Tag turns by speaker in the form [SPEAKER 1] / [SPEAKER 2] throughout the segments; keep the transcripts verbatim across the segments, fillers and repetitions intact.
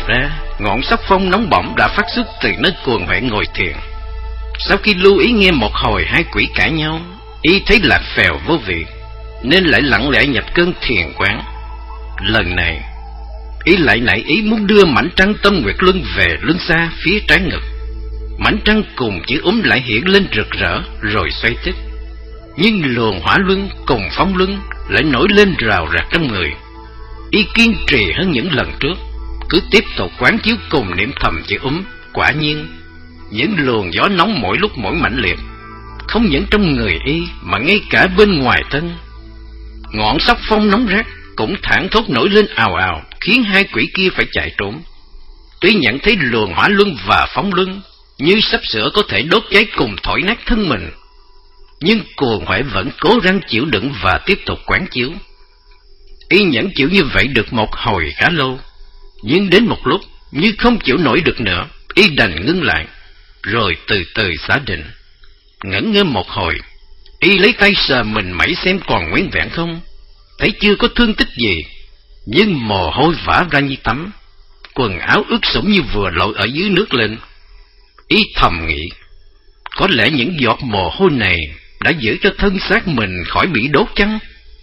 [SPEAKER 1] ra, ngọn sóc phong nóng bỏng đã phát xuất từ nơi cuồng huệ ngồi thiền. Sau khi lưu ý nghe một hồi hai quỷ cãi nhau, y thấy lạc phèo vô vị, nên lại lặng lẽ nhập cơn thiền quán. Lần này, y lại nảy ý muốn đưa mảnh trăng Tâm Nguyệt Luân về luân xa phía trái ngực. Mảnh trăng cùng chữ úm lại hiện lên rực rỡ rồi xoay tích. Nhưng luồng hỏa luân cùng phong luân lại nổi lên rào rạc trong người. Y kiên trì hơn những lần trước, cứ tiếp tục quán chiếu cùng niệm thầm chữ úm. Quả nhiên, những luồng gió nóng mỗi lúc mỗi mãnh liệt, không những trong người y mà ngay cả bên ngoài thân. Ngọn sóc phong nóng rát cũng thảng thốt nổi lên ào ào, khiến hai quỷ kia phải chạy trốn. Tuy nhận thấy luồng hỏa luân và phong luân như sắp sửa có thể đốt cháy cùng thổi nát thân mình, nhưng cuồng huệ vẫn cố gắng chịu đựng và tiếp tục quán chiếu. Y nhẫn chịu như vậy được một hồi khá lâu, nhưng đến một lúc như không chịu nổi được nữa, y đành ngưng lại, rồi từ từ xả định. Ngẩn ngơ một hồi, y lấy tay sờ mình mẩy xem còn nguyên vẹn không, thấy chưa có thương tích gì, nhưng mồ hôi vã ra như tắm, quần áo ướt sũng như vừa lội ở dưới nước lên. Y thầm nghĩ, có lẽ những giọt mồ hôi này đã giữ cho thân xác mình khỏi bị đốt chăng?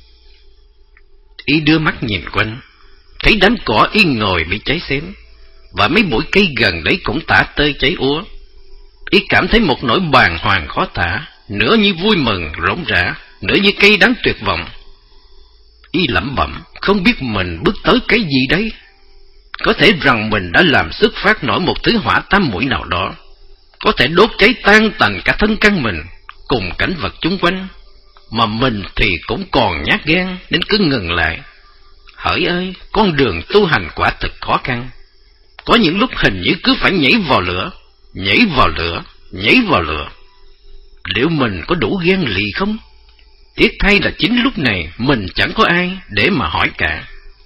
[SPEAKER 1] Y đưa mắt nhìn quanh, thấy đám cỏ y ngồi bị cháy xém, và mấy bụi cây gần đấy cũng tả tơi cháy úa. Y cảm thấy một nỗi bàng hoàng khó tả, nửa như vui mừng rỗng rã, nửa như cay đắng tuyệt vọng. Y lẩm bẩm, không biết mình bước tới cái gì đấy. Có thể rằng mình đã làm xuất phát nổi một thứ hỏa tam muội nào đó, có thể đốt cháy tan tành cả thân căn mình cùng cảnh vật chung quanh, mà mình thì cũng còn nhát gan đến cứ ngừng lại. Hỡi ơi, con đường tu hành quả thực khó khăn. Có những lúc hình như cứ phải nhảy vào lửa, nhảy vào lửa, nhảy vào lửa. Liệu mình có đủ gan lì không? Tiếc thay là chính lúc này mình chẳng có ai để mà hỏi cả.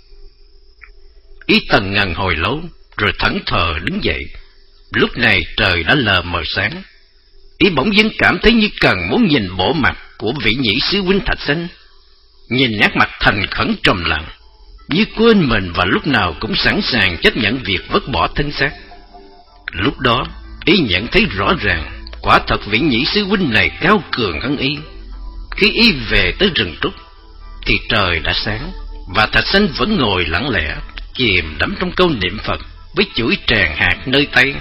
[SPEAKER 1] Y tần ngần hồi lâu, rồi thẫn thờ đứng dậy. Lúc này trời đã lờ mờ sáng. Y bỗng dưng cảm thấy như cần muốn nhìn bộ mặt của vị nhị sư huynh Thạch Sanh. Nhìn nét mặt thành khẩn trầm lặng, như quên mình và lúc nào cũng sẵn sàng chấp nhận việc vứt bỏ thân xác. Lúc đó, Y nhận thấy rõ ràng, quả thật vị nhị sư huynh này cao cường hơn Y. Khi Y về tới rừng trúc, thì trời đã sáng, và Thạch Sanh vẫn ngồi lặng lẽ, chìm đắm trong câu niệm Phật với chuỗi tràng hạt nơi tay.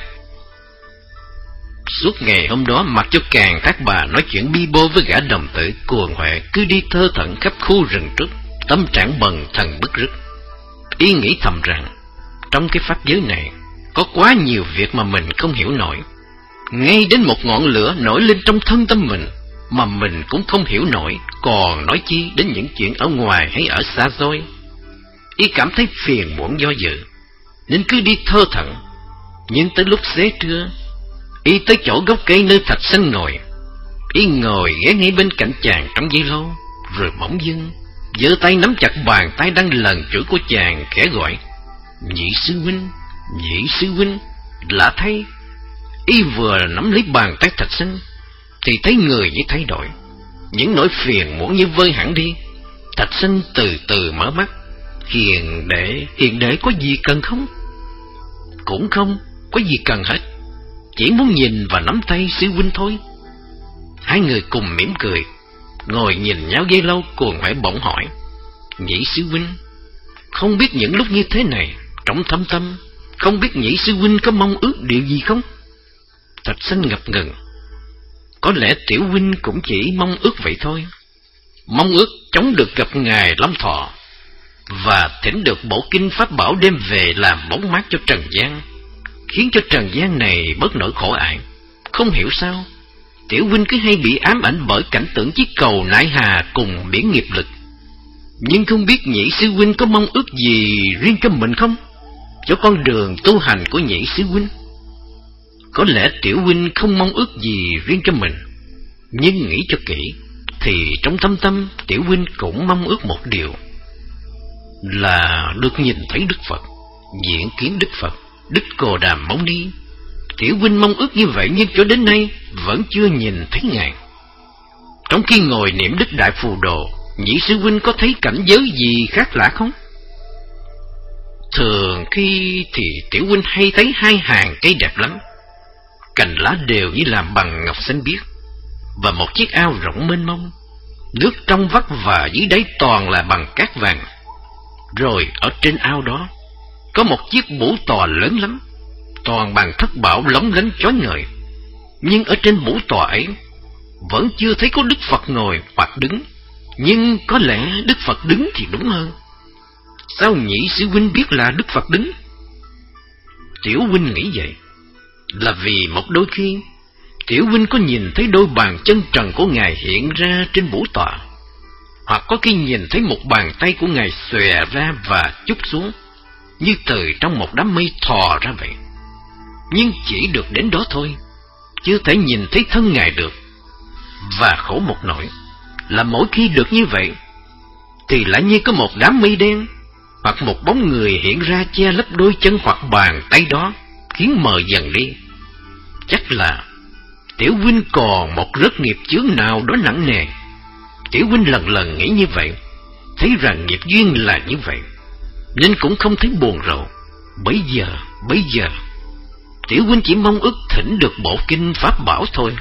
[SPEAKER 1] Suốt ngày hôm đó, mặc cho càng các bà nói chuyện bi bô với gã đồng tử, cuồng huệ cứ đi thơ thẩn khắp khu rừng trúc, tâm trạng bần thần bứt rứt. Y nghĩ thầm rằng, trong cái pháp giới này, có quá nhiều việc mà mình không hiểu nổi. Ngay đến một ngọn lửa nổi lên trong thân tâm mình, mà mình cũng không hiểu nổi, còn nói chi đến những chuyện ở ngoài hay ở xa xôi. Y cảm thấy phiền muộn do dự, nên cứ đi thơ thẩn. Nhưng tới lúc xế trưa, Y tới chỗ gốc cây nơi Thạch Sanh ngồi. Y ngồi ghé ngay bên cạnh chàng trong giây lâu, rồi bỗng dưng giơ tay nắm chặt bàn tay đang lần chữ của chàng, khẽ gọi: "Nhị sư huynh, nhị sư huynh." Lạ thay, Y vừa nắm lấy bàn tay Thạch Sanh thì thấy người như thay đổi, những nỗi phiền muộn như vơi hẳn đi. Thạch Sanh từ từ mở mắt: "Hiền đệ, hiền đệ có gì cần không?" "Cũng không có gì cần hết, chỉ muốn nhìn và nắm tay sư huynh thôi." Hai người cùng mỉm cười, ngồi nhìn nhau giây lâu. Cuồng huệ bỗng hỏi: "Nhị sư huynh, không biết những lúc như thế này, trong thâm tâm, không biết nhị sư huynh có mong ước điều gì không?" Thạch Sanh ngập ngừng: "Có lẽ tiểu huynh cũng chỉ mong ước vậy thôi. Mong ước chống được gặp ngài Lâm Thọ, và thỉnh được bộ kinh pháp bảo đem về làm bóng mát cho trần gian, khiến cho trần gian này bớt nỗi khổ ải. Không hiểu sao, tiểu huynh cứ hay bị ám ảnh bởi cảnh tượng chiếc cầu nại hà cùng biển nghiệp lực. Nhưng không biết nhị sư huynh có mong ước gì riêng cho mình không? Cho con đường tu hành của nhị sư huynh. Có lẽ tiểu huynh không mong ước gì riêng cho mình, nhưng nghĩ cho kỹ, thì trong thâm tâm tiểu huynh cũng mong ước một điều, là được nhìn thấy Đức Phật, diện kiến Đức Phật, Đức Cồ Đàm Mâu Ni. Tiểu huynh mong ước như vậy, nhưng cho đến nay vẫn chưa nhìn thấy ngài. Trong khi ngồi niệm Đức Đại Phù Đồ, nhị sư huynh có thấy cảnh giới gì khác lạ không?" Thường khi thì Tiểu huynh hay thấy hai hàng cây đẹp lắm, cành lá đều như làm bằng ngọc xanh biếc, và một chiếc ao rộng mênh mông, nước trong vắt và dưới đáy toàn là bằng cát vàng. Rồi ở trên ao đó có một chiếc bủ tòa lớn lắm, toàn bằng thất bảo lóng lánh chói ngời. Nhưng ở trên bủ tòa ấy vẫn chưa thấy có Đức Phật ngồi hoặc đứng, nhưng có lẽ Đức Phật đứng thì đúng hơn. Sao nhị sư huynh biết là Đức Phật đứng? Tiểu huynh nghĩ vậy là vì một đôi khi Tiểu huynh có nhìn thấy đôi bàn chân trần của Ngài hiện ra trên bủ tọa, hoặc có khi nhìn thấy một bàn tay của Ngài xòe ra và chúc xuống, như từ trong một đám mây thò ra vậy. Nhưng chỉ được đến đó thôi, chưa thể nhìn thấy thân Ngài được. Và khổ một nỗi là mỗi khi được như vậy thì lại như có một đám mây đen hoặc một bóng người hiện ra che lấp đôi chân hoặc bàn tay đó, khiến mờ dần đi. Chắc là Tiểu huynh còn một rớt nghiệp chướng nào đó nặng nề. Tiểu huynh lần lần nghĩ như vậy, thấy rằng nghiệp duyên là như vậy, nên cũng không thấy buồn rầu. Bấy giờ, bấy giờ Tiểu huynh chỉ mong ước thỉnh được bộ kinh pháp bảo thôi.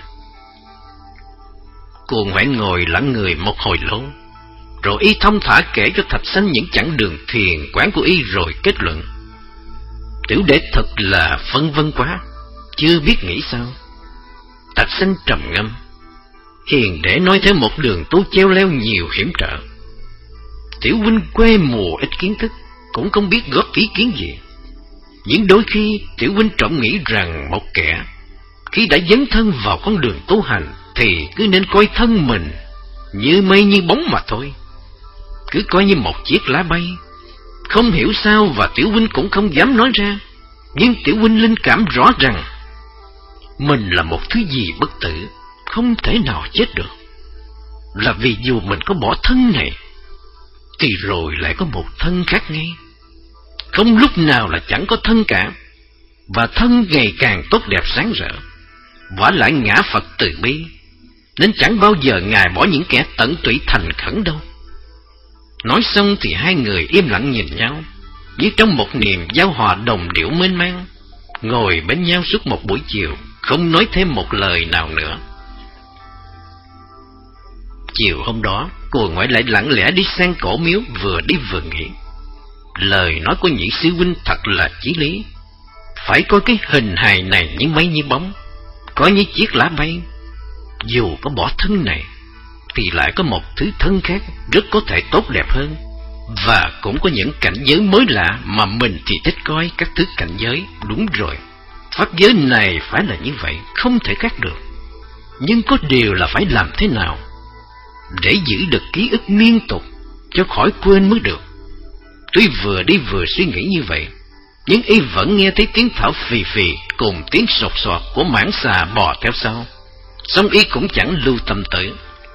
[SPEAKER 1] Cuồng Hoại ngồi lặng người một hồi lâu, rồi y thông thả kể cho Thạch Sanh những chặng đường thiền quán của y, rồi kết luận: Tiểu đệ thật là phân vân quá, chưa biết nghĩ sao. Thạch Sanh trầm ngâm: Hiền đệ nói thêm một đường tu treo leo nhiều hiểm trở. Tiểu huynh quê mùa ít kiến thức, cũng không biết góp ý kiến gì. Nhưng đôi khi Tiểu huynh trọng nghĩ rằng một kẻ khi đã dấn thân vào con đường tu hành thì cứ nên coi thân mình như mây như bóng mà thôi, cứ coi như một chiếc lá bay. Không hiểu sao, và Tiểu huynh cũng không dám nói ra, nhưng Tiểu huynh linh cảm rõ rằng mình là một thứ gì bất tử, không thể nào chết được. Là vì dù mình có bỏ thân này thì rồi lại có một thân khác ngay, không lúc nào là chẳng có thân cả, và thân ngày càng tốt đẹp sáng rỡ. Vả lại ngã Phật từ bi, nên chẳng bao giờ Ngài bỏ những kẻ tận tụy thành khẩn đâu. Nói xong thì hai người im lặng nhìn nhau, như trong một niềm giao hòa đồng điệu mênh mang, ngồi bên nhau suốt một buổi chiều, không nói thêm một lời nào nữa. Chiều hôm đó, Cuồng Ngoại lại lặng lẽ đi sang cổ miếu, vừa đi vừa nghĩ. Lời nói của nhị sư huynh thật là chí lý. Phải coi cái hình hài này như mây như bóng, có như chiếc lá bay. Dù có bỏ thân này thì lại có một thứ thân khác rất có thể tốt đẹp hơn, và cũng có những cảnh giới mới lạ mà mình thì thích coi các thứ cảnh giới. Đúng rồi, pháp giới này phải là như vậy, không thể khác được. Nhưng có điều là phải làm thế nào để giữ được ký ức liên tục, cho khỏi quên mới được. Tuy vừa đi vừa suy nghĩ như vậy, nhưng y vẫn nghe thấy tiếng thở phì phì cùng tiếng sột soạt của mãng xà bò theo sau. Xong y cũng chẳng lưu tâm tới.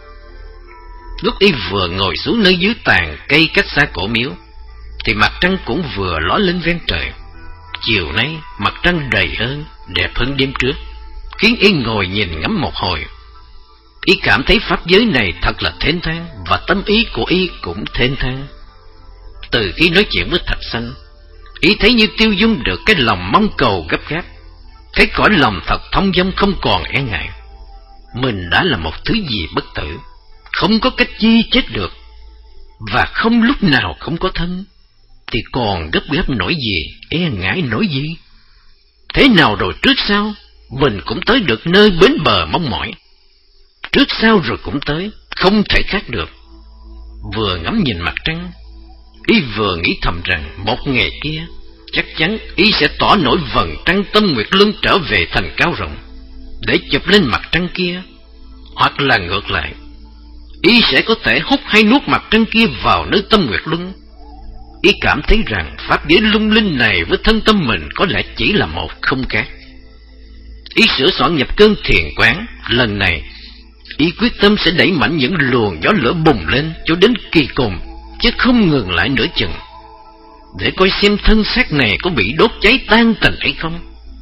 [SPEAKER 1] Lúc y vừa ngồi xuống nơi dưới tàn cây cách xa cổ miếu, thì mặt trăng cũng vừa ló lên ven trời. Chiều nay mặt trăng đầy hơn, đẹp hơn đêm trước, khiến y ngồi nhìn ngắm một hồi. Y cảm thấy pháp giới này thật là thênh thang, và tâm ý của y cũng thênh thang. Từ khi nói chuyện với Thạch Sanh, y thấy như tiêu dung được cái lòng mong cầu gấp gáp, thấy cõi lòng thật thông dong, không còn e ngại. Mình đã là một thứ gì bất tử, không có cách chi chết được, và không lúc nào không có thân, thì còn gấp gáp nổi gì, e ngại nổi gì. Thế nào rồi trước sau mình cũng tới được nơi bến bờ mong mỏi. Trước sau rồi cũng tới, không thể khác được. Vừa ngắm nhìn mặt trăng, y vừa nghĩ thầm rằng một ngày kia chắc chắn y sẽ tỏ nổi vầng trăng tâm nguyệt luân trở về thành cao rộng, để chụp lên mặt trăng kia. Hoặc là ngược lại, y sẽ có thể hút hay nuốt mặt trăng kia vào nơi tâm nguyệt luân. Y cảm thấy rằng pháp giới lung linh này với thân tâm mình có lẽ chỉ là một, không khác. Y sửa soạn nhập cơn thiền quán. Lần này y quyết tâm sẽ đẩy mạnh những luồng gió lửa bùng lên cho đến kỳ cùng, chứ không ngừng lại nửa chừng, để coi xem thân xác này có bị đốt cháy tan tành hay không.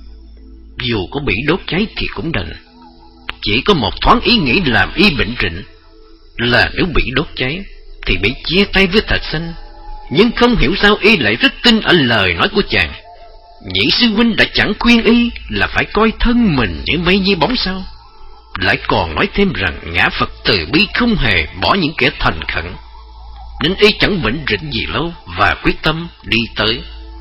[SPEAKER 1] Dù có bị đốt cháy thì cũng đành. Chỉ có một thoáng ý nghĩ làm y bệnh rịnh, là nếu bị đốt cháy thì bị chia tay với Thạch Sanh, Nhưng không hiểu sao y lại rất tin ở lời nói của chàng. Nhị sư huynh đã chẳng khuyên y là phải coi thân mình như mây như bóng sao, lại còn nói thêm rằng ngã Phật từ bi không hề bỏ những kẻ thành khẩn. Nên y chẳng bệnh rịnh gì lâu và quyết tâm đi tới.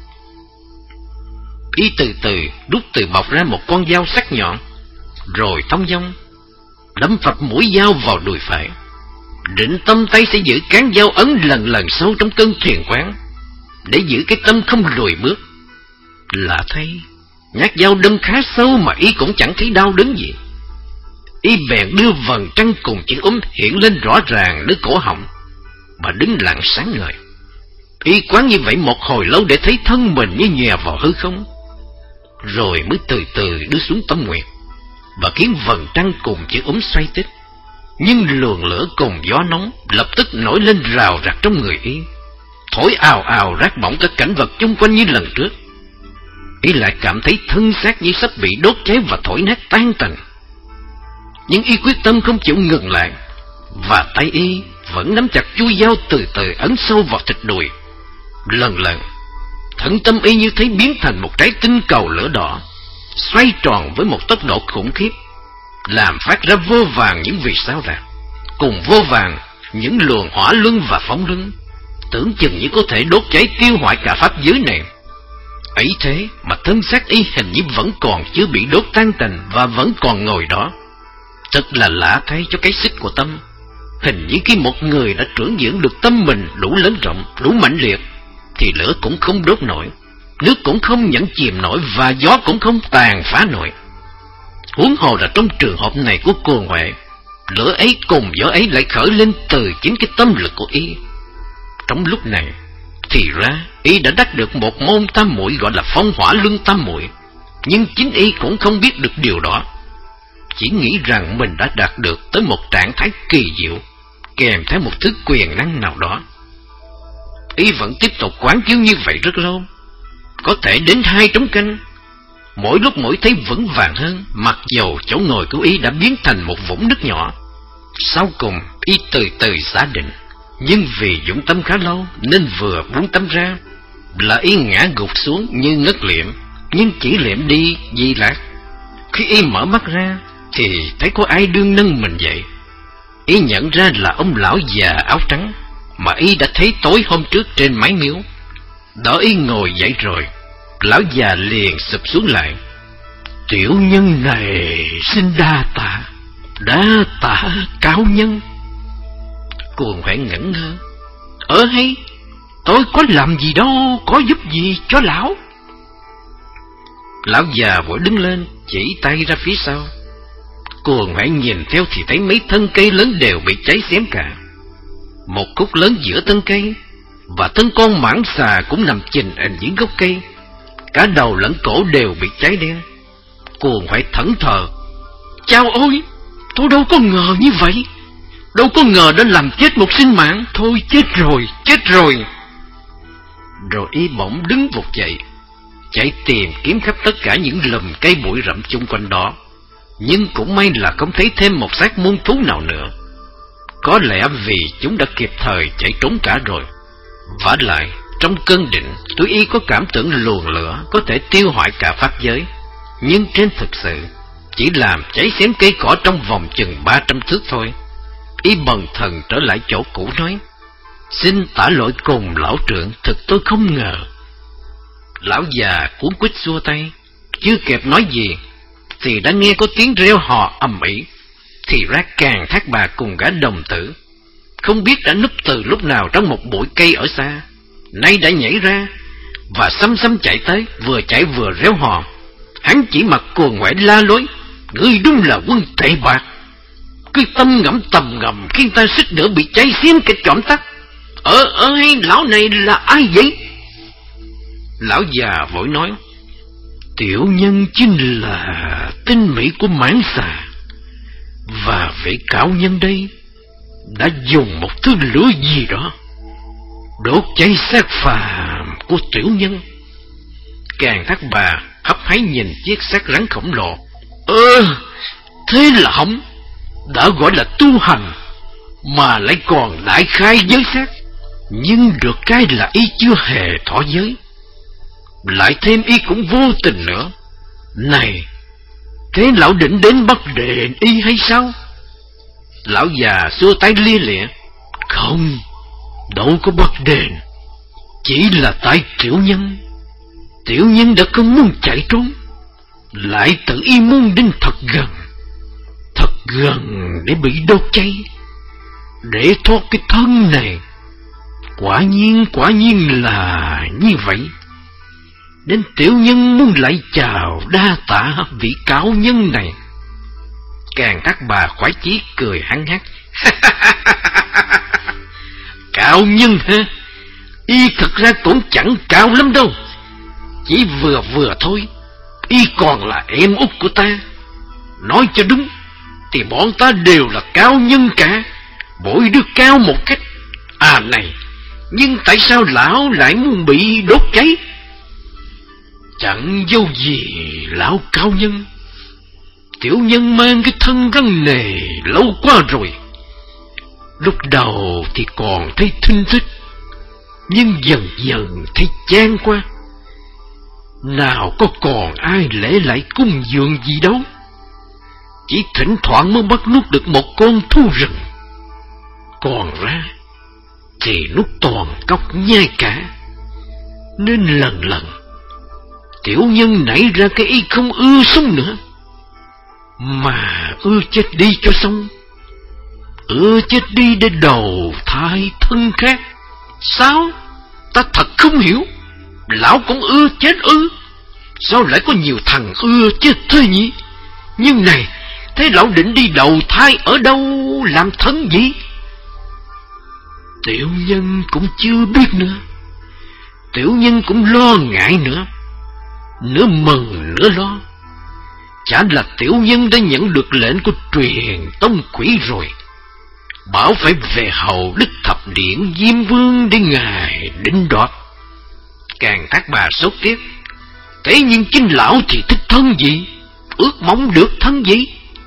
[SPEAKER 1] Y từ từ đút từ bọc ra một con dao sắc nhọn, rồi thong dong đâm phập mũi dao vào đùi phải, định tâm tay sẽ giữ cán dao ấn lần lần sâu trong cơn thiền quán, để giữ cái tâm không lùi bước. Lạ thay, nhát dao đâm khá sâu mà y cũng chẳng thấy đau đớn gì. Y bèn đưa vầng trăng cùng chữ úm hiện lên rõ ràng nơi cổ họng, mà đứng lặng sáng ngời. Y quán như vậy một hồi lâu để thấy thân mình như nhòe vào hư không, rồi mới từ từ đưa xuống tâm nguyện, và khiến vầng trăng cùng chữ úm xoay tít. Nhưng luồng lửa cùng gió nóng lập tức nổi lên rào rạc trong người y, thổi ào ào rát bỏng các cảnh vật chung quanh như lần trước. Y lại cảm thấy thân xác như sắp bị đốt cháy và thổi nát tan tành. Nhưng y quyết tâm không chịu ngừng lại, và tay y vẫn nắm chặt chuôi dao từ từ ấn sâu vào thịt đùi. Lần lần, thận tâm y như thấy biến thành một trái tinh cầu lửa đỏ, xoay tròn với một tốc độ khủng khiếp, làm phát ra vô vàng những vì sao rạc, cùng vô vàng những luồng hỏa luân và phóng luân, tưởng chừng như có thể đốt cháy tiêu hoại cả pháp giới này. Ấy thế mà thân xác y hình như vẫn còn chưa bị đốt tan tành và vẫn còn ngồi đó. Thật là lạ thay cho cái xích của tâm. Hình như khi một người đã trưởng dưỡng được tâm mình đủ lớn rộng, đủ mãnh liệt, thì lửa cũng không đốt nổi, nước cũng không nhẫn chìm nổi, và gió cũng không tàn phá nổi. Huống hồ là trong trường hợp này của Cuồng Huệ, lửa ấy cùng gió ấy lại khởi lên từ chính cái tâm lực của y. Trong lúc này thì ra y đã đắc được một môn tam muội gọi là phong hỏa luân tam muội, nhưng chính y cũng không biết được điều đó, chỉ nghĩ rằng mình đã đạt được tới một trạng thái kỳ diệu, kèm theo một thứ quyền năng nào đó. Y vẫn tiếp tục quán chiếu như vậy rất lâu, có thể đến hai trống canh, mỗi lúc mỗi thấy vững vàng hơn, mặc dầu chỗ ngồi của y đã biến thành một vũng nước nhỏ. Sau cùng y từ từ giả định, nhưng vì dũng tâm khá lâu nên vừa buông tâm ra là y ngã gục xuống như ngất liệm, nhưng chỉ liệm đi giây lát. Khi y mở mắt ra thì thấy có ai đương nâng mình dậy. Y nhận ra là ông lão già áo trắng mà y đã thấy tối hôm trước trên mái miếu. Đỡ y ngồi dậy rồi, lão già liền sụp xuống lại. Tiểu nhân này xin đa tạ, đa tạ cao nhân. Cuồng Huệ ngẩn ngơ. Ờ hay, tôi có làm gì đâu, có giúp gì cho lão. Lão già vội đứng lên, chỉ tay ra phía sau. Cuồng Huệ nhìn theo thì thấy mấy thân cây lớn đều bị cháy xém cả. Một khúc lớn giữa thân cây, và thân con mãng xà cũng nằm chình hình dưới gốc cây, cả đầu lẫn cổ đều bị cháy đen. Cuồng Huệ thẫn thờ. Chao ôi, tôi đâu có ngờ như vậy, đâu có ngờ đã làm chết một sinh mạng. Thôi chết rồi, chết rồi. Rồi y bỗng đứng vụt dậy, chạy tìm kiếm khắp tất cả những lùm cây bụi rậm chung quanh đó, nhưng cũng may là không thấy thêm một xác muôn thú nào nữa. Có lẽ vì chúng đã kịp thời chạy trốn cả rồi. Vả lại, trong cơn định, tuy y có cảm tưởng luồng lửa có thể tiêu hoại cả pháp giới, nhưng trên thực sự chỉ làm cháy xém cây cỏ trong vòng chừng ba trăm thước thôi. Y bần thần trở lại chỗ cũ nói: Xin tả lỗi cùng lão trưởng, thực tôi không ngờ. Lão già cuống quýt xua tay, chưa kịp nói gì thì đã nghe có tiếng reo hò ầm ĩ. Thì ra Càn Thác Bà cùng gã đồng tử không biết đã núp từ lúc nào trong một bụi cây ở xa, nay đã nhảy ra và xăm xăm chạy tới, vừa chạy vừa réo hò. Hắn chỉ mặc Cuồng Huệ la lối: Ngươi đúng là quân tệ bạc, cứ tâm ngẫm tầm ngầm khiến ta suýt nữa bị cháy xém cái trõm tắt. Ờ ờ hay lão này là ai vậy? Lão già vội nói: Tiểu nhân chính là tinh mỹ của mãng xà, và vị cao nhân đây đã dùng một thứ lửa gì đó đốt cháy xác phàm của tiểu nhân. Càn Thác Bà hấp háy nhìn chiếc xác rắn khổng lồ. Ơ, thế là hỏng, đã gọi là tu hành mà lại còn đại khai giới xác, Nhưng được cái là y chưa hề thọ giới. Lại thêm y cũng vô tình nữa. Này, thế lão định đến bắt đền y hay sao? Lão già xua tay lia lịa. Không, đâu có bắt đền. Chỉ là tại tiểu nhân. Tiểu nhân đã không muốn chạy trốn, lại tự y muốn đến thật gần, thật gần để bị đốt cháy, để thoát cái thân này. Quả nhiên, quả nhiên là như vậy. Đến tiểu nhân muốn lại chào đa tạ vị cao nhân này. Càng các bà khoái chí cười hăng hắc. Cao nhân hả? Y thật ra cũng chẳng cao lắm đâu, chỉ vừa vừa thôi. Y còn là em út của ta. Nói cho đúng thì bọn ta đều là cao nhân cả, mỗi đứa cao một cách. À này, nhưng tại sao lão lại muốn bị đốt cháy? Chẳng dâu gì lão cao nhân. Tiểu nhân mang cái thân răng nề lâu quá rồi. Lúc đầu thì còn thấy thinh thích, nhưng dần dần thấy chán quá. Nào có còn ai lễ lại cung dường gì đâu. Chỉ thỉnh thoảng mới bắt nuốt được một con thú rừng. Còn ra thì nuốt toàn cóc nhai cả. Nên lần lần tiểu nhân nảy ra cái ý không ưa sống nữa, mà ưa chết đi cho xong. Ưa chết đi để đầu thai thân khác. Sao? Ta thật không hiểu. Lão cũng ưa chết ư? Sao lại có nhiều thằng ưa chết thế nhỉ? Nhưng này, thế lão định đi đầu thai ở đâu, làm thân gì? Tiểu nhân cũng chưa biết nữa. Tiểu nhân cũng lo ngại nữa, nửa mừng nửa lo. Chả là tiểu nhân đã nhận được lệnh của truyền tông quỷ rồi, bảo phải về hầu Đức Thập Điện Diêm Vương để ngài định đoạt. Càng thác bà sốt tiếp. Thế nhưng chính lão thì thích thân gì, ước mong được thân gì?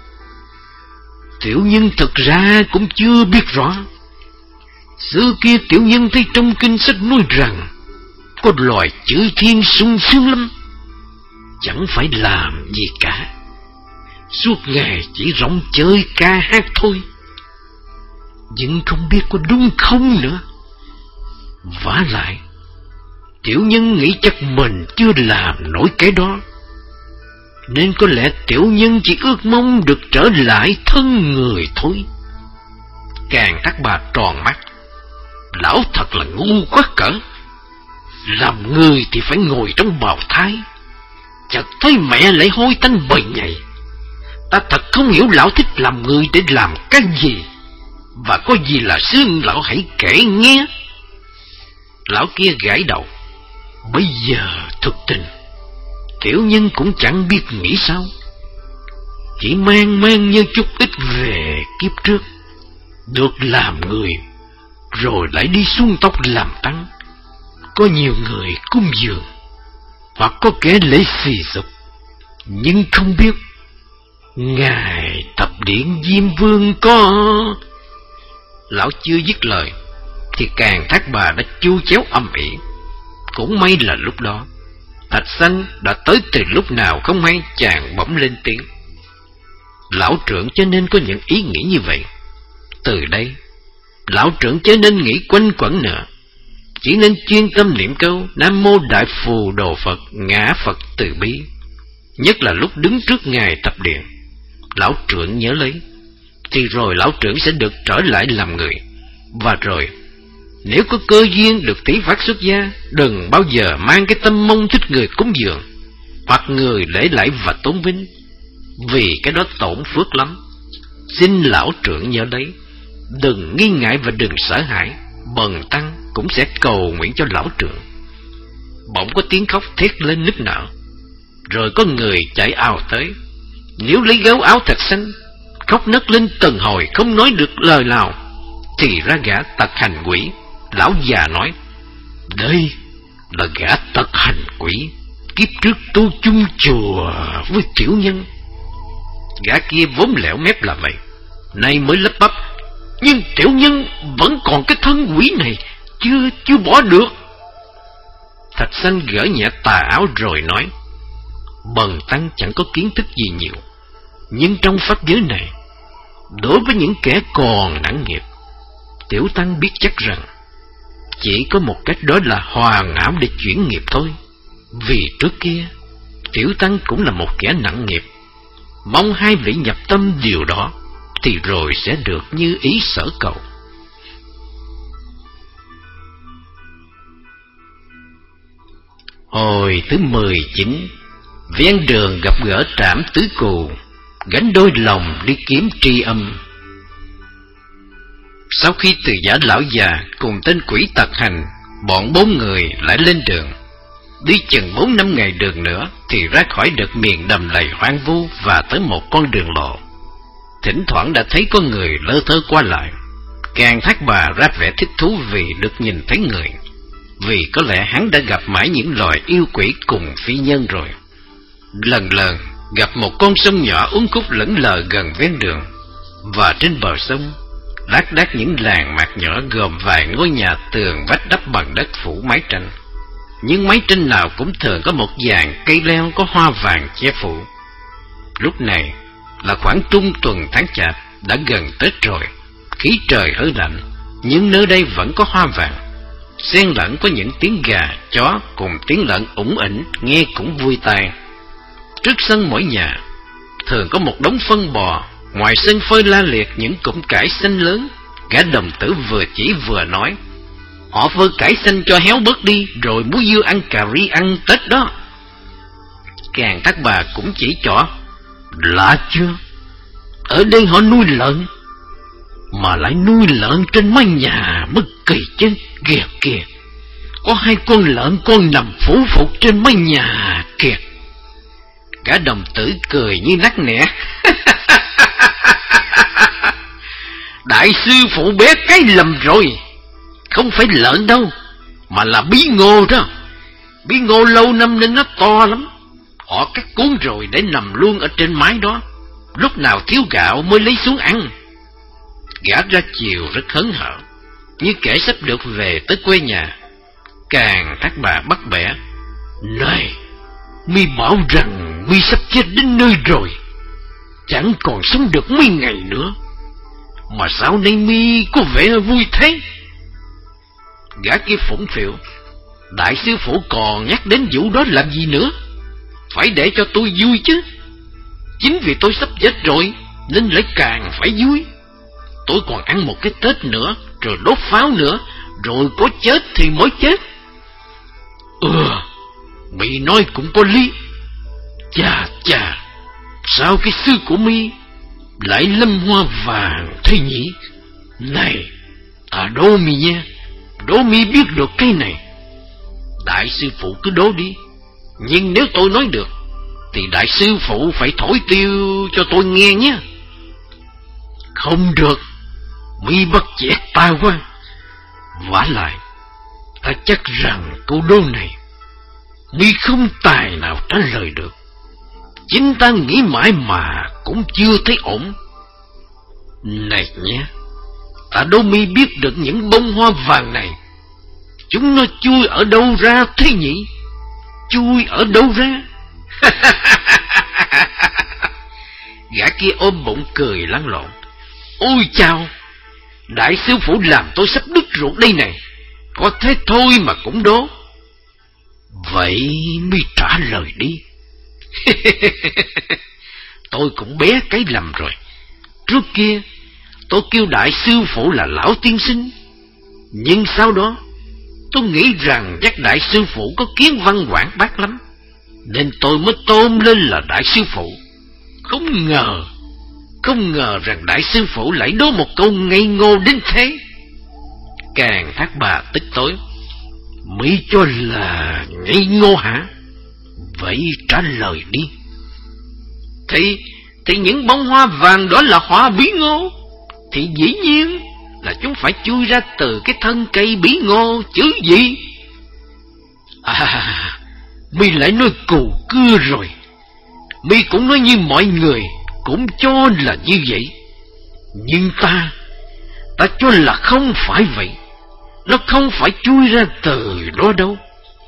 [SPEAKER 1] Tiểu nhân thật ra cũng chưa biết rõ. Xưa kia tiểu nhân thấy trong kinh sách nói rằng có loài chữ thiên sung sướng lắm, chẳng phải làm gì cả, suốt ngày chỉ rong chơi ca hát thôi. Nhưng không biết có đúng không nữa. Vả lại, tiểu nhân nghĩ chắc mình chưa làm nổi cái đó, nên có lẽ tiểu nhân chỉ ước mong được trở lại thân người thôi. Càng thác bà tròn mắt. Lão thật là ngu quá cỡ. Làm người thì phải ngồi trong bào thai, chợt thấy mẹ lại hôi tanh bầy nhầy. Ta thật không hiểu lão thích làm người để làm cái gì, và có gì là xương lão hãy kể nghe. Lão kia gãi đầu. Bây giờ thực tình tiểu nhân cũng chẳng biết nghĩ sao. Chỉ mang mang như chút ít về kiếp trước, được làm người rồi lại đi xuống tóc làm tăng. Có nhiều người cúng dường, hoặc có kẻ lễ xì sụp, nhưng không biết ngài Thập Điện Diêm Vương có... Lão chưa dứt lời thì Càng Thác Bà đã chu chéo âm ỉ. Cũng may là lúc đó Thạch Sanh đã tới từ lúc nào không hay. Chàng bỗng lên tiếng. Lão trưởng cho nên có những ý nghĩ như vậy. Từ đây lão trưởng chớ nên nghĩ quanh quẩn nữa, chỉ nên chuyên tâm niệm câu Nam Mô Đại Phù Đồ Phật, ngã Phật từ bi. Nhất là lúc đứng trước ngài Thập Điện, lão trưởng nhớ lấy, thì rồi lão trưởng sẽ được trở lại làm người. Và rồi nếu có cơ duyên được thí phát xuất gia, đừng bao giờ mang cái tâm mong thích người cúng dường hoặc người lễ lãi và tôn vinh, vì cái đó tổn phước lắm. Xin lão trưởng nhớ đấy, đừng nghi ngại và đừng sợ hãi. Bần tăng cũng sẽ cầu nguyện cho lão trưởng. Bỗng có tiếng khóc thét lên nức nở, rồi có người chạy ào tới, níu lấy gấu áo Thạch Sanh, khóc nấc lên từng hồi không nói được lời nào. Thì ra gã tật hành quỷ. Lão già nói, đây là gã tật hành quỷ, kiếp trước tu chung chùa với tiểu nhân. Gã kia vốn lẻo mép là vậy, nay mới lấp bắp, nhưng tiểu nhân vẫn còn cái thân quỷ này, chưa, chưa bỏ được. Thạch Sanh gỡ nhẹ tà áo rồi nói: Bần tăng chẳng có kiến thức gì nhiều, nhưng trong pháp giới này, đối với những kẻ còn nặng nghiệp, tiểu tăng biết chắc rằng chỉ có một cách, đó là hoàn ảo để chuyển nghiệp thôi. Vì trước kia tiểu tăng cũng là một kẻ nặng nghiệp, mong hai vị nhập tâm điều đó, thì rồi sẽ được như ý sở cầu. Hồi thứ mười chín, ven đường gặp gỡ Trảm Tứ Cù, gánh đôi lòng đi kiếm tri âm. Sau khi từ giả lão già cùng tên quỷ tật hành, bọn bốn người lại lên đường. Đi chừng bốn năm ngày đường nữa thì ra khỏi được miền đầm lầy hoang vu và tới một con đường lộ. Thỉnh thoảng đã thấy có người lơ thơ qua lại. Càng Thác Bà ra vẻ thích thú vì được nhìn thấy người, vì có lẽ hắn đã gặp mãi những loài yêu quỷ cùng phi nhân rồi. Lần lần gặp một con sông nhỏ uốn khúc lững lờ gần ven đường, và trên bờ sông lác đác những làng mạc nhỏ gồm vài ngôi nhà tường vách đắp bằng đất phủ mái tranh. Nhưng mái tranh nào cũng thường có một dàn cây leo có hoa vàng che phủ. Lúc này là khoảng trung tuần tháng Chạp, đã gần Tết rồi, khí trời hơi lạnh, nhưng nơi đây vẫn có hoa vàng. Xen lẫn có những tiếng gà, chó cùng tiếng lợn ủng ỉnh, nghe cũng vui tai. Trước sân mỗi nhà thường có một đống phân bò, ngoài sân phơi la liệt những cụm cải xanh lớn. Gã đồng tử vừa chỉ vừa nói: Họ phơi cải xanh cho héo bớt đi, rồi muối dưa ăn cà ri ăn Tết đó. Càng Thác Bà cũng chỉ trỏ: Lạ chưa, ở đây họ nuôi lợn, mà lại nuôi lợn trên mái nhà mất kỳ chứ. Kìa kìa, có hai con lợn con nằm phủ phục trên mái nhà kìa. Gã đồng tử cười như nắc nẻ: Đại sư phụ bé cái lầm rồi, không phải lợn đâu, mà là bí ngô đó. Bí ngô lâu năm nên nó to lắm, họ cắt cuốn rồi để nằm luôn ở trên mái đó, lúc nào thiếu gạo mới lấy xuống ăn. Gã ra chiều rất hớn hở, như kẻ sắp được về tới quê nhà. Càng Thác Bà bắt bẻ: Này, mi bảo rằng mi sắp chết đến nơi rồi, chẳng còn sống được mấy ngày nữa, mà sao nay mi có vẻ vui thế? Gã kia phụng phịu: Đại sư phụ còn nhắc đến vụ đó làm gì nữa? Phải để cho tôi vui chứ. Chính vì tôi sắp chết rồi nên lại càng phải vui. Tôi còn ăn một cái Tết nữa, rồi đốt pháo nữa, rồi có chết thì mới chết. Ừ, mi nói cũng có lý. Chà chà, sao cái sư của mi lại lâm hoa vàng thế nhỉ? Này, à đố mi nha, đố mi biết được cái này. Đại sư phụ cứ đố đi, nhưng nếu tôi nói được thì đại sư phụ phải thổi tiêu cho tôi nghe nhé. Không được, mi bắt chẹt ta quá. Vả lại, ta chắc rằng câu đố này mi không tài nào trả lời được. Chính ta nghĩ mãi mà cũng chưa thấy ổn. Này nhé, ta đố mi biết được những bông hoa vàng này, chúng nó chui ở đâu ra thế nhỉ? Chui ở đâu ra? Gã kia ôm bụng cười lăn lộn: Ôi chao, đại sư phụ làm tôi sắp đứt ruột đây này. Có thế thôi mà cũng đố. Vậy mi trả lời đi. Tôi cũng bé cái lầm rồi. Trước kia tôi kêu đại sư phụ là lão tiên sinh, nhưng sau đó tôi nghĩ rằng chắc đại sư phụ có kiến văn quảng bác lắm, nên tôi mới tôn lên là đại sư phụ. Không ngờ, không ngờ rằng đại sư phụ lại đố một câu ngây ngô đến thế. Càng Thác Bà tức tối: Mỹ cho là ngây ngô hả? Vậy trả lời đi. Thì, thì những bông hoa vàng đó là hoa bí ngô, thì dĩ nhiên là chúng phải chui ra từ cái thân cây bí ngô chứ gì. À, mi lại nói cù cưa rồi. Mi cũng nói như mọi người cũng cho là như vậy, nhưng ta, ta cho là không phải vậy. Nó không phải chui ra từ đó đâu.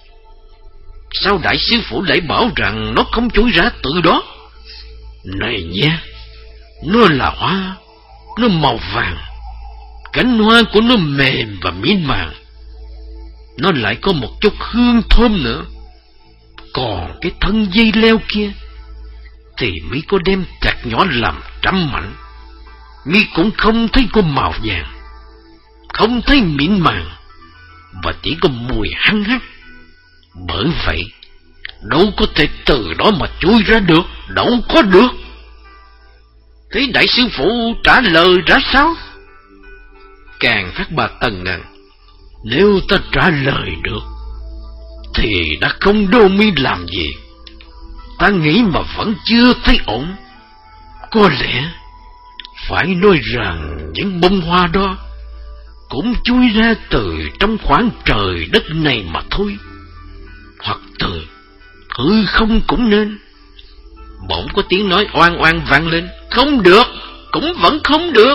[SPEAKER 1] Sao đại sư phụ lại bảo rằng nó không chui ra từ đó? Này nha, nó là hoa, nó màu vàng, cánh hoa của nó mềm và mịn màng, nó lại có một chút hương thơm nữa. Còn cái thân dây leo kia thì mi có đem chặt nhỏ làm trăm mảnh, mi cũng không thấy có màu vàng, không thấy mịn màng, và chỉ có mùi hăng hắc. Bởi vậy đâu có thể từ đó mà chui ra được, đâu có được. Thế đại sư phụ trả lời ra sao? Càng Thác Bà tần ngần. Nếu ta trả lời được thì đã không đâu mi làm gì. Ta nghĩ mà vẫn chưa thấy ổn. Có lẽ phải nói rằng những bông hoa đó cũng chui ra từ trong khoảng trời đất này mà thôi, hoặc từ hư không cũng nên. Bỗng có tiếng nói oan oan vang lên. Không được, cũng vẫn không được.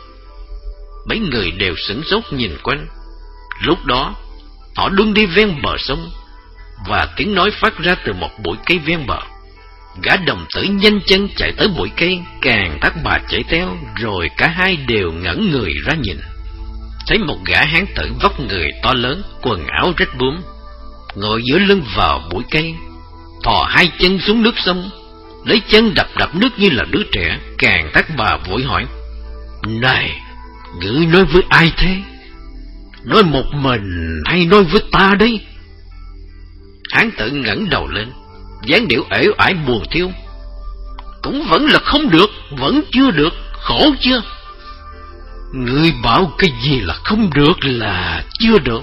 [SPEAKER 1] Mấy người đều sửng sốt nhìn quanh. Lúc đó họ đứng đi ven bờ sông, và tiếng nói phát ra từ một bụi cây ven bờ. Gã đồng tử nhanh chân chạy tới bụi cây, Càng Thác Bà chạy theo, rồi cả hai đều ngẩn người ra nhìn. Thấy một gã hán tử vóc người to lớn, quần áo rách bươm, ngồi giữa lưng vào bụi cây, thò hai chân xuống nước sông, lấy chân đập đập nước như là đứa trẻ. Càng Thác Bà vội hỏi: Này, ngươi nói với ai thế? Nói một mình hay nói với ta đấy? Hán tử ngẩng đầu lên, dáng điệu uể oải buồn thiêu. Cũng vẫn là không được, vẫn chưa được, khổ chưa? Ngươi bảo cái gì là không được là chưa được?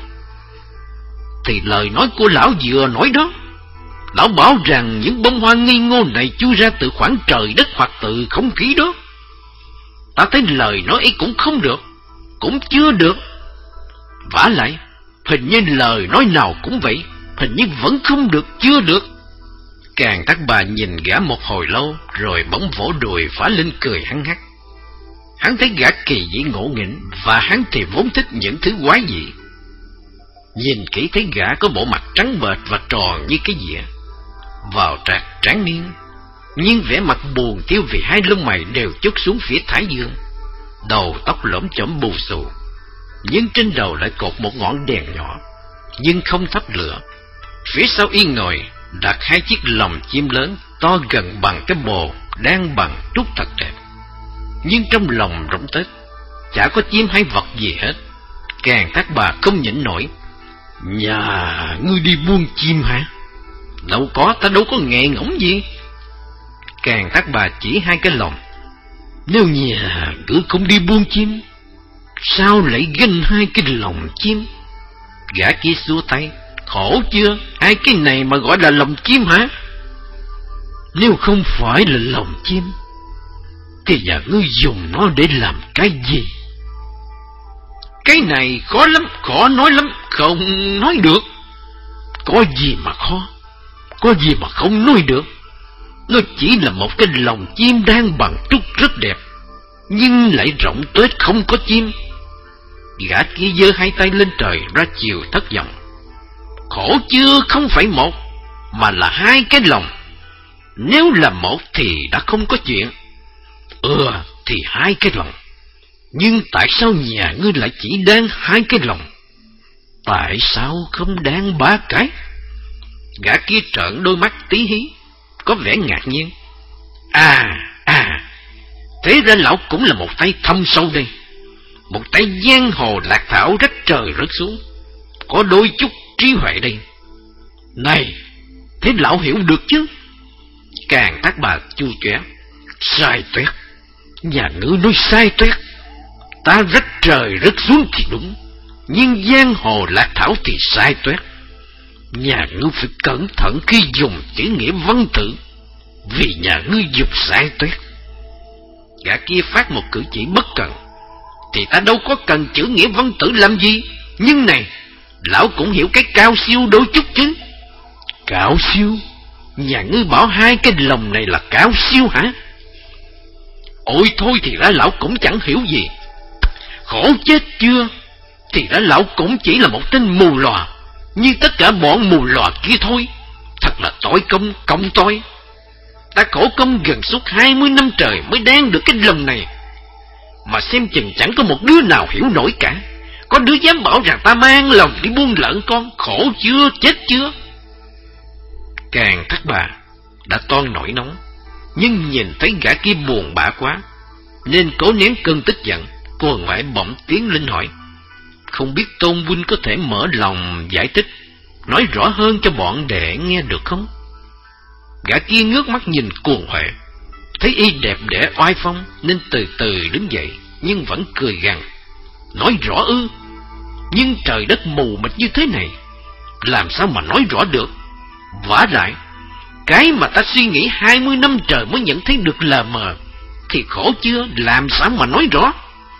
[SPEAKER 1] Thì lời nói của lão vừa nói đó. Lão bảo rằng những bông hoa ngây ngô này chui ra từ khoảng trời đất hoặc từ không khí đó. Ta thấy lời nói ấy cũng không được, cũng chưa được. Vả lại, hình như lời nói nào cũng vậy, hình như vẫn không được, chưa được. Càng Thác Bà nhìn gã một hồi lâu, rồi bỗng vỗ đùi phá lên cười hăng hắc. Hắn thấy gã kỳ dị ngộ nghĩnh, và hắn thì vốn thích những thứ quái dị. Nhìn kỹ thấy gã có bộ mặt trắng bệch và tròn như cái dĩa, vào trạc tráng niên, nhưng vẻ mặt buồn thiêu vì hai lông mày đều chốt xuống phía thái dương. Đầu tóc lổm chổm bù xù, nhưng trên đầu lại cột một ngọn đèn nhỏ, nhưng không thắp lửa. Phía sau yên ngồi đặt hai chiếc lồng chim lớn to gần bằng cái bồ, đang bằng trúc thật đẹp. Nhưng trong lồng rỗng tết, chả có chim hay vật gì hết. Càng Thác Bà không nhịn nổi: Nhà ngươi đi buôn chim hả? Đâu có, ta đâu có nghề ngỗng gì. Càng Thác Bà chỉ hai cái lồng: Nếu nhà ngươi không đi buôn chim, sao lại ganh hai cái lồng chim? Gã kia xua tay: Khổ chưa, hai cái này mà gọi là lồng chim hả? Nếu không phải là lồng chim thì nhà ngươi dùng nó để làm cái gì? Cái này khó lắm, khó nói lắm, không nói được. Có gì mà khó, có gì mà không nói được. Nó chỉ là một cái lồng chim đang bằng trúc rất đẹp, nhưng lại rộng tuếch không có chim. Gã kia giơ hai tay lên trời ra chiều thất vọng: Khổ chưa, không phải một, mà là hai cái lồng. Nếu là một thì đã không có chuyện. Ừ, thì hai cái lồng. Nhưng tại sao nhà ngươi lại chỉ đang hai cái lồng? Tại sao không đang ba cái? Gã kia trợn đôi mắt tí hí, có vẻ ngạc nhiên: À, à, thế ra lão cũng là một tay thâm sâu đây, một tay giang hồ lạc thảo rách trời rớt xuống, có đôi chút trí huệ đây. Này, thế lão hiểu được chứ? Càng Thác Bà chu choé: Sai toét, nhà ngươi nói sai toét. Ta rách trời rớt xuống thì đúng, nhưng giang hồ lạc thảo thì sai toét. Nhà ngươi phải cẩn thận khi dùng chữ nghĩa văn tự, vì nhà ngươi dùng sai toét. Gã kia phát một cử chỉ bất cần: Thì ta đâu có cần chữ nghĩa văn tự làm gì. Nhưng này, lão cũng hiểu cái cao siêu đôi chút chứ. Cao siêu? Nhà ngươi bảo hai cái lồng này là cao siêu hả? Ôi thôi thì ra lão cũng chẳng hiểu gì. Khổ chết chưa, thì ra lão cũng chỉ là một tên mù lòa, như tất cả bọn mù lòa kia thôi. Thật là tội công, công tôi. Ta khổ công gần suốt hai mươi năm trời mới đan được cái lồng này, mà xem chừng chẳng có một đứa nào hiểu nổi cả. Có đứa dám bảo rằng ta mang lòng đi buôn lợn con, khổ chưa, chết chưa. Càng Thác Bà đã toan nổi nóng, nhưng nhìn thấy gã kia buồn bã quá, nên cố nén cơn tức giận. Cô ngoại bỗng tiến lên hỏi: không biết Tôn huynh có thể mở lòng giải thích, nói rõ hơn cho bọn đệ nghe được không? Gã kia ngước mắt nhìn Cuồng Huệ, thấy y đẹp đẽ oai phong nên từ từ đứng dậy, nhưng vẫn cười gằn: nói rõ ư? Nhưng trời đất mù mịt như thế này, làm sao mà nói rõ được? Vả lại, cái mà ta suy nghĩ hai mươi năm trời mới nhận thấy được lờ mờ, thì khổ chưa, làm sao mà nói rõ?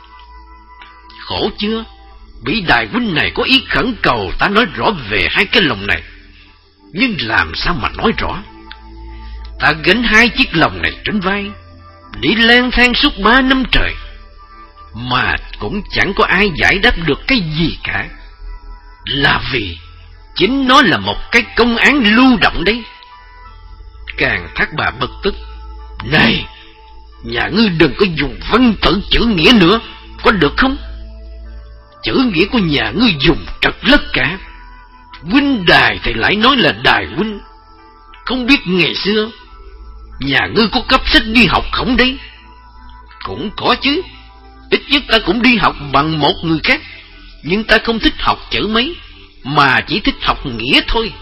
[SPEAKER 1] Khổ chưa, vị đại huynh này có ý khẩn cầu ta nói rõ về hai cái lồng này, nhưng làm sao mà nói rõ? Ta gánh hai chiếc lồng này trên vai, đi lang thang suốt ba năm trời, mà cũng chẳng có ai giải đáp được cái gì cả. Là vì chính nó là một cái công án lưu động đấy. Càng Thác Bà bực tức: này, nhà ngươi đừng có dùng văn tự chữ nghĩa nữa, có được không? Chữ nghĩa của nhà ngươi dùng trật lất cả. Huynh đài thì lại nói là đài huynh. Không biết ngày xưa nhà ngươi có cấp sách đi học không đấy? Cũng có chứ, ít nhất ta cũng đi học bằng một người khác, nhưng ta không thích học chữ mấy, mà chỉ thích học nghĩa thôi.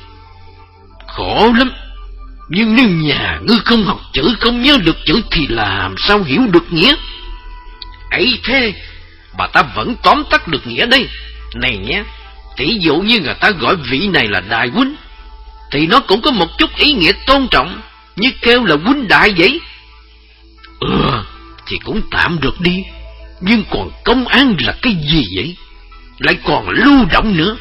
[SPEAKER 1] Khổ lắm. Nhưng nếu nhà ngươi không học chữ, không nhớ được chữ, thì làm sao hiểu được nghĩa? Ấy thế mà ta vẫn tóm tắt được nghĩa đây. Này nhé, tỷ dụ như người ta gọi vị này là đại huynh, thì nó cũng có một chút ý nghĩa tôn trọng, như kêu là huynh đại vậy. Ừ, thì cũng tạm được đi. Nhưng còn công án là cái gì vậy? Lại còn lưu động nữa.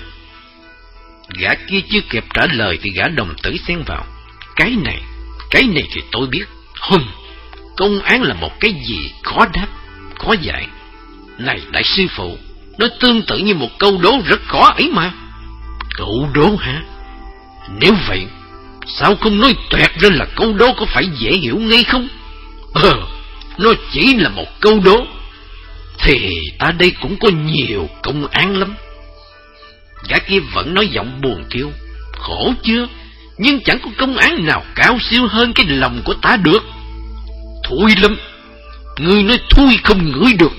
[SPEAKER 1] Gã kia chưa kịp trả lời thì gã đồng tử xen vào: Cái này, cái này thì tôi biết. Hừm, công án là một cái gì khó đáp, khó giải. Này đại sư phụ, nó tương tự như một câu đố rất khó ấy mà. Câu đố hả? Nếu vậy, sao không nói toẹt ra là câu đố, có phải dễ hiểu ngay không? Ờ, nó chỉ là một câu đố, thì ta đây cũng có nhiều công án lắm. Gã kia vẫn nói giọng buồn thiêu: Khổ chưa, nhưng chẳng có công án nào cao siêu hơn cái lòng của ta được. Thui lắm, ngươi nói thui không ngửi được.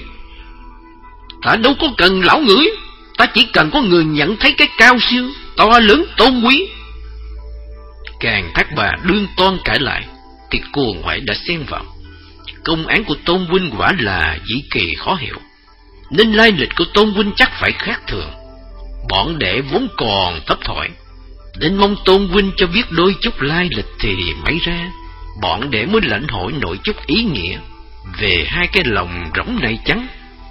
[SPEAKER 1] Ta đâu có cần lão ngửi, ta chỉ cần có người nhận thấy cái cao siêu, to lớn, tôn quý. Càng Thác Bà đương toan cãi lại, thì Cuồng Huệ đã xen vào: Công án của Tôn huynh quả là dĩ kỳ khó hiểu, nên lai lịch của Tôn huynh chắc phải khác thường. Bọn đệ vốn còn thấp thỏi, nên mong Tôn huynh cho biết đôi chút lai lịch, thì may ra bọn đệ mới lãnh hội nội chút ý nghĩa về hai cái lòng rỗng này chăng?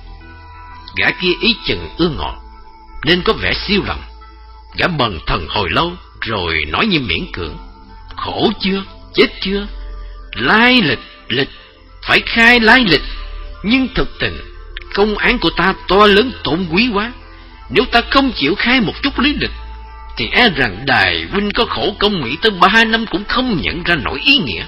[SPEAKER 1] Gã kia ý chừng ưa ngọt, nên có vẻ siêu lòng. Gã bần thần hồi lâu, rồi nói như miễn cưỡng: Khổ chưa, chết chưa, lai lịch, lịch, phải khai lai lịch. Nhưng thực tình, công án của ta to lớn tôn quý quá. Nếu ta không chịu khai một chút lý lịch, thì e rằng đại huynh có khổ công nghĩ tới ba năm cũng không nhận ra nổi ý nghĩa.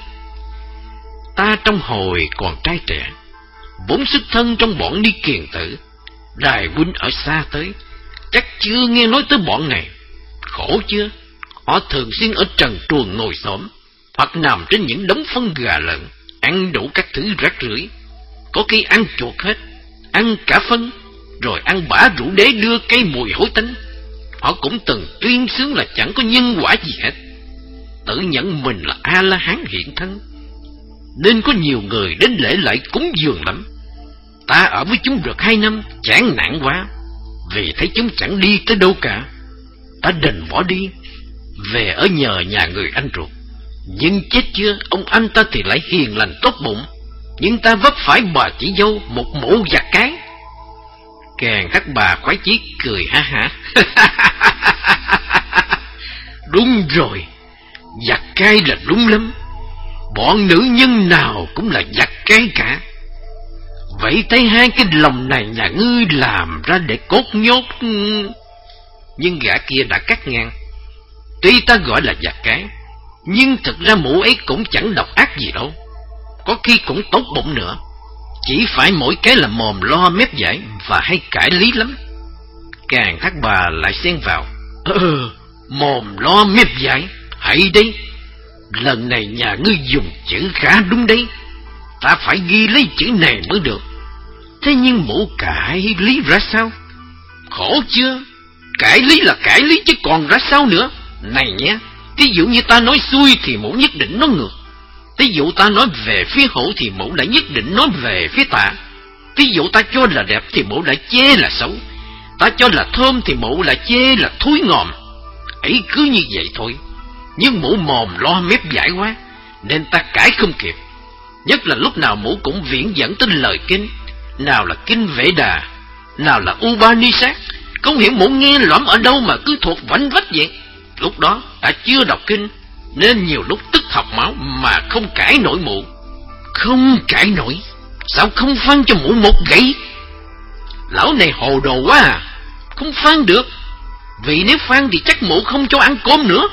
[SPEAKER 1] Ta trong hồi còn trai trẻ, vốn xuất thân trong bọn đi kiền tử. Đại huynh ở xa tới, chắc chưa nghe nói tới bọn này. Khổ chưa, họ thường xuyên ở trần truồng ngồi xổm, hoặc nằm trên những đống phân gà lợn, ăn đủ các thứ rác rưởi. Có khi ăn chuột hết, ăn cả phân, rồi ăn bã rượu đế đưa cây mùi hôi tanh. Họ cũng từng tuyên xướng là chẳng có nhân quả gì hết, tự nhận mình là A-la-hán hiện thân, nên có nhiều người đến lễ lại cúng dường lắm. Ta ở với chúng được hai năm, chán nản quá, vì thấy chúng chẳng đi tới đâu cả. Ta đành bỏ đi, về ở nhờ nhà người anh ruột. Nhưng chết chưa, ông anh ta thì lại hiền lành tốt bụng, nhưng ta vấp phải bà chị dâu một mụ giặc cái. Càng Thác Bà khoái chí cười ha hả. Đúng rồi, giặc cái là đúng lắm. Bọn nữ nhân nào cũng là giặc cái cả. Vậy thấy hai cái lồng này nhà ngươi làm ra để cốt nhốt. Nhưng gã kia đã cắt ngang. Tuy ta gọi là giặc cái, nhưng thực ra mụ ấy cũng chẳng độc ác gì đâu, có khi cũng tốt bụng nữa. Chỉ phải mỗi cái là mồm lo mép dãi và hay cãi lý lắm. Càng Thác Bà lại xen vào. Ờ, mồm lo mép dãi, hay đấy. Lần này nhà ngươi dùng chữ khá đúng đấy. Ta phải ghi lấy chữ này mới được. Thế nhưng mụ cãi lý ra sao? Khổ chưa? Cãi lý là cãi lý chứ còn ra sao nữa. Này nhé, ví dụ như ta nói xuôi thì mụ nhất định nói ngược. Ví dụ ta nói về phía hữu thì mụ lại nhất định nói về phía tả. Ví dụ ta cho là đẹp thì mụ lại chê là xấu. Ta cho là thơm thì mụ lại chê là thúi ngòm. Ấy cứ như vậy thôi. Nhưng mụ mồm lo mép dãi quá, nên ta cãi không kịp. Nhất là lúc nào mụ cũng viễn dẫn tới lời kinh. Nào là kinh Vệ Đà, nào là Upanishad. Không hiểu mụ nghe lõm ở đâu mà cứ thuộc vánh vách vậy. Lúc đó ta chưa đọc kinh, nên nhiều lúc tức học máu mà không cãi nổi mụ. Không cãi nổi? Sao không phán cho mụ một gậy? Lão này hồ đồ quá à. Không phán được, vì nếu phán thì chắc mụ không cho ăn cơm nữa.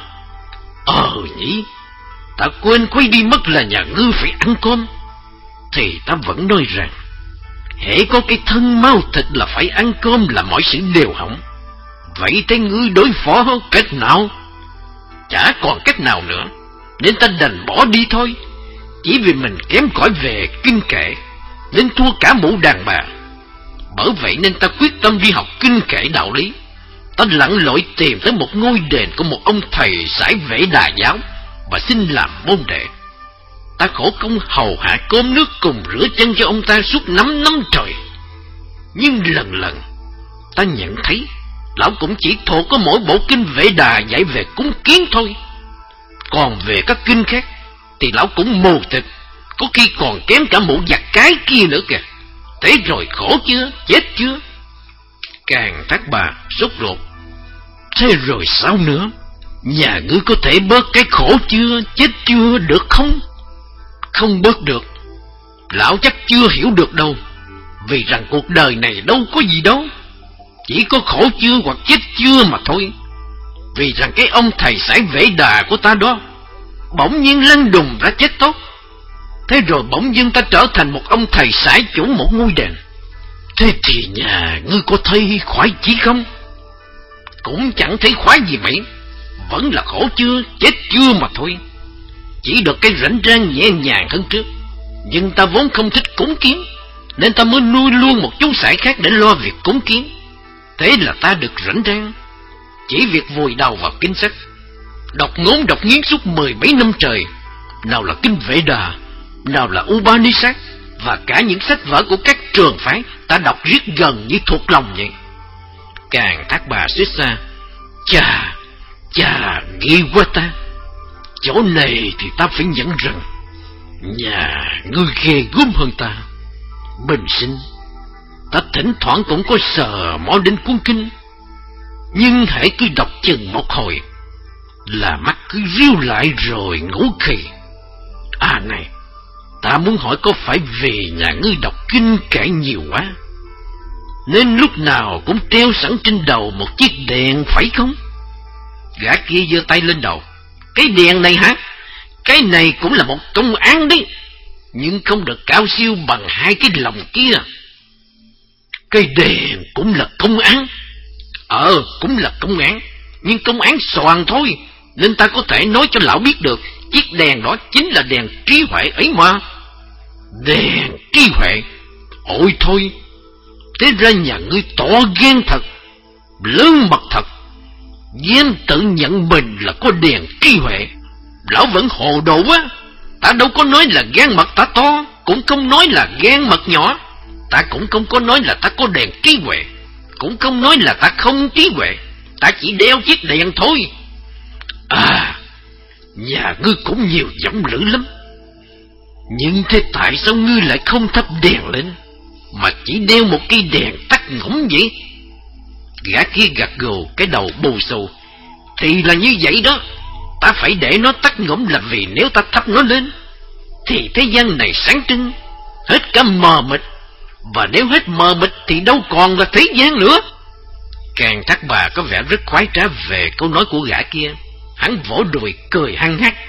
[SPEAKER 1] Ờ nhỉ, ta quên khuấy đi mất là nhà ngươi phải ăn cơm. Thì ta vẫn nói rằng hễ có cái thân máu thịt là phải ăn cơm là mọi sự đều hỏng. Vậy thế ngươi đối phó cách nào? Chả còn cách nào nữa, nên ta đành bỏ đi thôi. Chỉ vì mình kém cỏi về kinh kệ nên thua cả mụ đàn bà. Bởi vậy nên ta quyết tâm đi học kinh kệ đạo lý. Ta lặn lội tìm tới một ngôi đền của một ông thầy sải Vệ Đà giáo và xin làm môn đệ. Ta khổ công hầu hạ cơm nước cùng rửa chân cho ông ta suốt năm năm trời. Nhưng lần lần ta nhận thấy lão cũng chỉ thuộc có mỗi bộ kinh Vệ Đà dạy về cúng kiến thôi. Còn về các kinh khác thì lão cũng mù tịt, có khi còn kém cả mụ giặc cái kia nữa kìa. Thế rồi khổ chưa, chết chưa? Càng Thác Bà sốt ruột. Thế rồi sao nữa? Nhà ngươi có thể bớt cái khổ chưa, chết chưa, được không? Không bớt được. Lão chắc chưa hiểu được đâu. Vì rằng cuộc đời này đâu có gì đâu, chỉ có khổ chưa hoặc chết chưa mà thôi. Vì rằng cái ông thầy sải Vệ Đà của ta đó bỗng nhiên lăn đùng ra chết tốt. Thế rồi bỗng dưng ta trở thành một ông thầy sải chủ một ngôi đền. Thế thì nhà ngươi có thấy khoái chí không? Cũng chẳng thấy khoái gì mấy. Vẫn là khổ chưa, chết chưa mà thôi. Chỉ được cái rảnh rang nhẹ nhàng hơn trước. Nhưng ta vốn không thích cúng kiến, nên ta mới nuôi luôn một chú sải khác để lo việc cúng kiến. Thế là ta được rảnh rang, chỉ việc vùi đầu vào kinh sách, đọc ngốn đọc nghiến suốt mười mấy năm trời. Nào là kinh Vệ Đà, nào là Upanishad, và cả những sách vở của các trường phái ta đọc riết gần như thuộc lòng vậy. Càng Thác Bà suýt ra. Chà, chà, nghi quá ta. Chỗ này thì ta phải nhận rằng nhà ngươi ghê gớm hơn ta. Bình sinh ta thỉnh thoảng cũng có sờ mó đến cuốn kinh, nhưng hãy cứ đọc chừng một hồi là mắt cứ ríu lại rồi ngủ khì. À này, ta muốn hỏi có phải vì nhà ngươi đọc kinh kệ nhiều quá nên lúc nào cũng treo sẵn trên đầu một chiếc đèn phải không? Gã kia giơ tay lên đầu. Cái đèn này hả? Cái này cũng là một công án đấy, nhưng không được cao siêu bằng hai cái lồng kia. Cái đèn cũng là công án. Ờ, cũng là công án, nhưng công án xoàn thôi, nên ta có thể nói cho lão biết được chiếc đèn đó chính là đèn trí huệ ấy mà. Đèn trí huệ? Ôi thôi, thế ra nhà ngươi tỏ ghen thật, lớn mật thật. Ghen tự nhận mình là có đèn trí huệ. Lão vẫn hồ đồ quá. Ta đâu có nói là gan mật ta to, cũng không nói là gan mật nhỏ. Ta cũng không có nói là ta có đèn trí huệ, cũng không nói là ta không trí huệ. Ta chỉ đeo chiếc đèn thôi. À, nhà ngươi cũng nhiều giọng lữ lắm. Nhưng thế tại sao ngươi lại không thắp đèn lên, mà chỉ đeo một cây đèn tắt ngỗng vậy? Gã kia gật gù, cái đầu bù xù. Thì là như vậy đó. Ta phải để nó tắt ngỗng là vì nếu ta thắp nó lên thì thế gian này sáng trưng, hết cả mờ mịt, Và nếu hết mờ mịt thì đâu còn là thế gian nữa. Càng Thác Bà có vẻ rất khoái trá về câu nói của gã kia. Hắn vỗ đùi cười hăng hắc.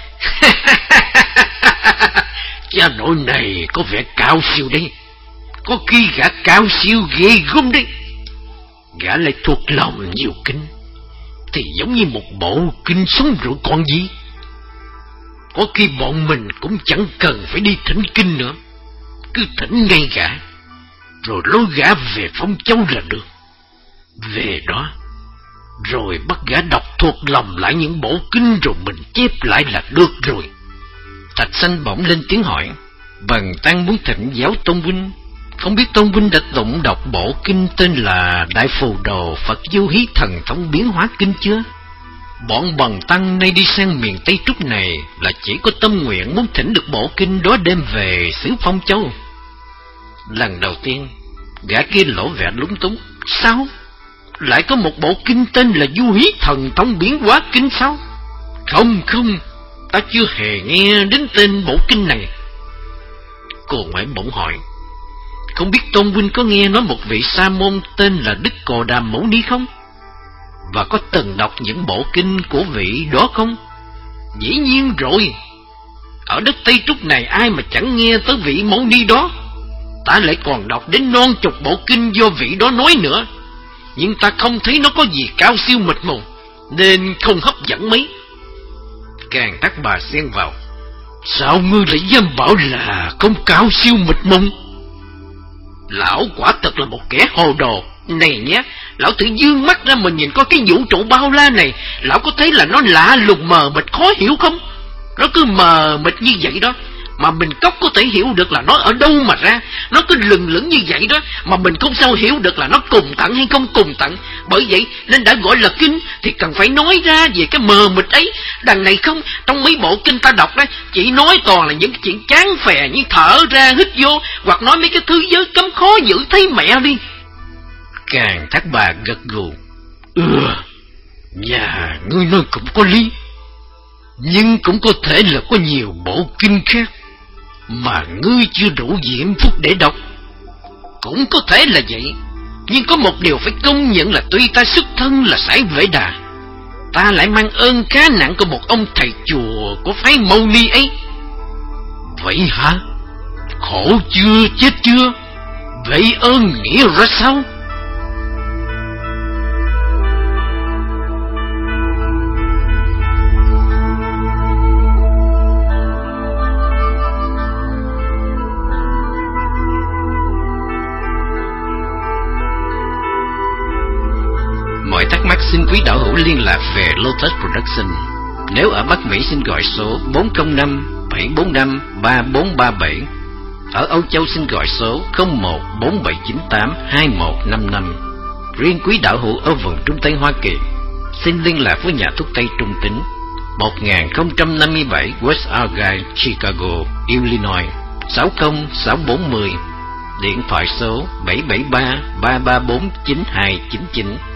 [SPEAKER 1] Cha nội này có vẻ cao siêu đấy. Có khi gã cao siêu ghê gớm đấy. Gã lại thuộc lòng nhiều kinh, thì giống như một bộ kinh sống rồi còn gì. Có khi bọn mình cũng chẳng cần phải đi thỉnh kinh nữa, cứ thỉnh ngay gã, rồi lôi gã về Phong Châu là được. Về đó, rồi bắt gã đọc thuộc lòng lại những bộ kinh, rồi mình chép lại là được rồi. Thạch Sanh bỗng lên tiếng hỏi: Bần tăng muốn thỉnh giáo Tôn huynh, không biết Tôn huynh đã tụng đọc bộ kinh tên là Đại Phù Đồ Phật Du Hí Thần Thông Biến Hóa Kinh chưa? Bọn bần tăng nay đi sang miền Tây Trúc này là chỉ có tâm nguyện muốn thỉnh được bộ kinh đó đem về xứ Phong Châu. Lần đầu tiên, gã kia lộ vẻ lúng túng. Sao? Lại có một bộ kinh tên là Du Hí Thần Thông Biến Hóa Kinh sao? Không không, ta chưa hề nghe đến tên bộ kinh này. Cô ngoại bỗng hỏi: Không biết Tôn huynh có nghe nói một vị sa môn tên là Đức Cồ Đàm Mẫu Ni không? Và có từng đọc những bộ kinh của vị đó không? Dĩ nhiên rồi. Ở đất Tây Trúc này ai mà chẳng nghe tới vị Mẫu Ni đó. Ta lại còn đọc đến non chục bộ kinh do vị đó nói nữa, nhưng ta không thấy nó có gì cao siêu mịt mù, nên không hấp dẫn mấy. Càng Thác Bà xen vào: Sao ngươi lại dám bảo là không cao siêu mịt mù? Lão quả thật là một kẻ hồ đồ. Này nhé, lão tự dương mắt ra mà nhìn coi cái vũ trụ bao la này, lão có thấy là nó lạ lùng mờ mịt khó hiểu không? Nó cứ mờ mịt như vậy đó, mà mình cóc có thể hiểu được là nó ở đâu mà ra. Nó cứ lừng lững như vậy đó, mà mình không sao hiểu được là nó cùng tận hay không cùng tận. Bởi vậy nên đã gọi là kinh thì cần phải nói ra về cái mờ mịt ấy. Đằng này không, trong mấy bộ kinh ta đọc đó chỉ nói toàn là những chuyện chán phè như thở ra hít vô, hoặc nói mấy cái thứ giới cấm khó giữ thấy mẹ đi. Càng Thác Bà gật gù: Ừ, nhà ngươi nói cũng có lý, nhưng cũng có thể là có nhiều bộ kinh khác mà ngươi chưa đủ diễm phúc để đọc. Cũng có thể là vậy, nhưng có một điều phải công nhận là tuy ta xuất thân là sải Vệ Đà, ta lại mang ơn khá nặng của một ông thầy chùa của phái Mâu Ni ấy. Vậy hả? Khổ chưa, chết chưa? Vậy ơn nghĩa ra sao? Mọi thắc mắc xin quý đạo hữu liên lạc về Lotus Production. Nếu ở Bắc Mỹ xin gọi số bốn không năm bảy bốn năm ba bốn ba bảy. Ở Âu Châu xin gọi số không một bốn bảy chín tám hai một năm năm. Riêng quý đạo hữu ở vùng Trung Tây Hoa Kỳ xin liên lạc với nhà thuốc Tây Trung Tính, một nghìn không trăm năm mươi bảy West Argyle, Chicago, Illinois sáu không sáu bốn không. Điện thoại số bảy bảy ba ba ba bốn chín hai chín chín.